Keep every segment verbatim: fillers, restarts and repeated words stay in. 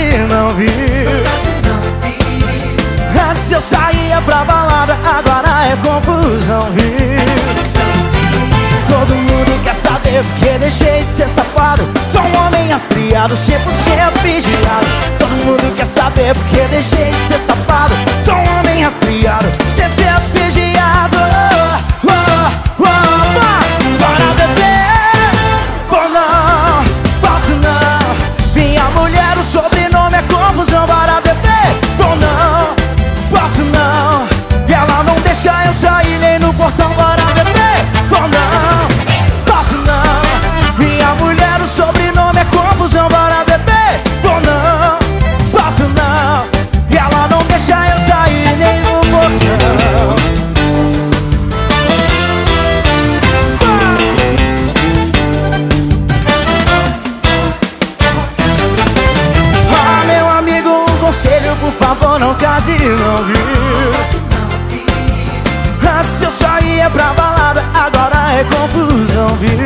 não vi. Antes eu saía pra balada, agora é confusão, vi. Todo mundo quer saber porque deixei de ser safado. Sou um homem rastreado, cem por cento vigiado. Todo mundo quer saber porque deixei de ser safado. Sou um homem rastreado, cem por cento vigiado. Oh, oh, oh, oh. Bora beber, ou não, posso não. Minha mulher, o sobrenome é confusão. Bora beber, ou não, posso não. E ela não deixa eu sair nem no portão. Bora beber, ou não, posso não. Minha mulher, o sobrenome é confusão. Bora beber, ou não, posso não. E ela não deixa eu sair nem no portão. Ah, meu amigo, um conselho, por favor, não case, não, viu? Antes eu saía pra balada, agora é confusão, viu?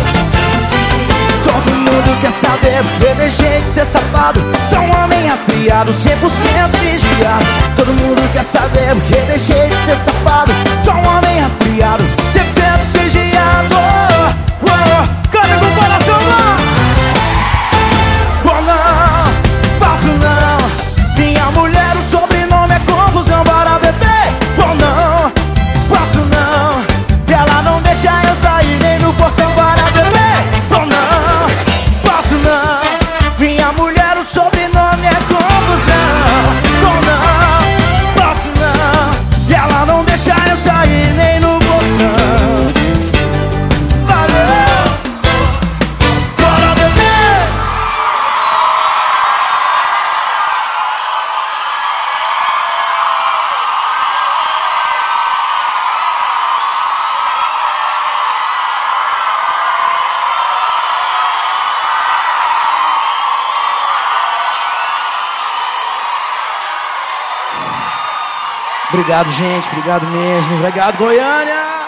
Todo mundo quer saber porque deixei de ser safado. Sou um homem rastreado, cem por cento vigiado. Todo mundo quer saber porque deixei de ser safado. Sou um homem rastreado, cem por cento vigiado. Oh, oh, canta com o coração lá. Oh, não, posso não. Minha mulher, o sobrenome é confusão. Bora beber, oh, não, posso não. E ela não deixa eu sair nem no portão. Bora beber, oh, não, posso não. Minha mulher, o sobrenome é confusão. Oh, não, posso não. E ela não deixa eu sair nem no portão. Valeu, bora beber. Obrigado, gente. Obrigado mesmo. Obrigado, Goiânia.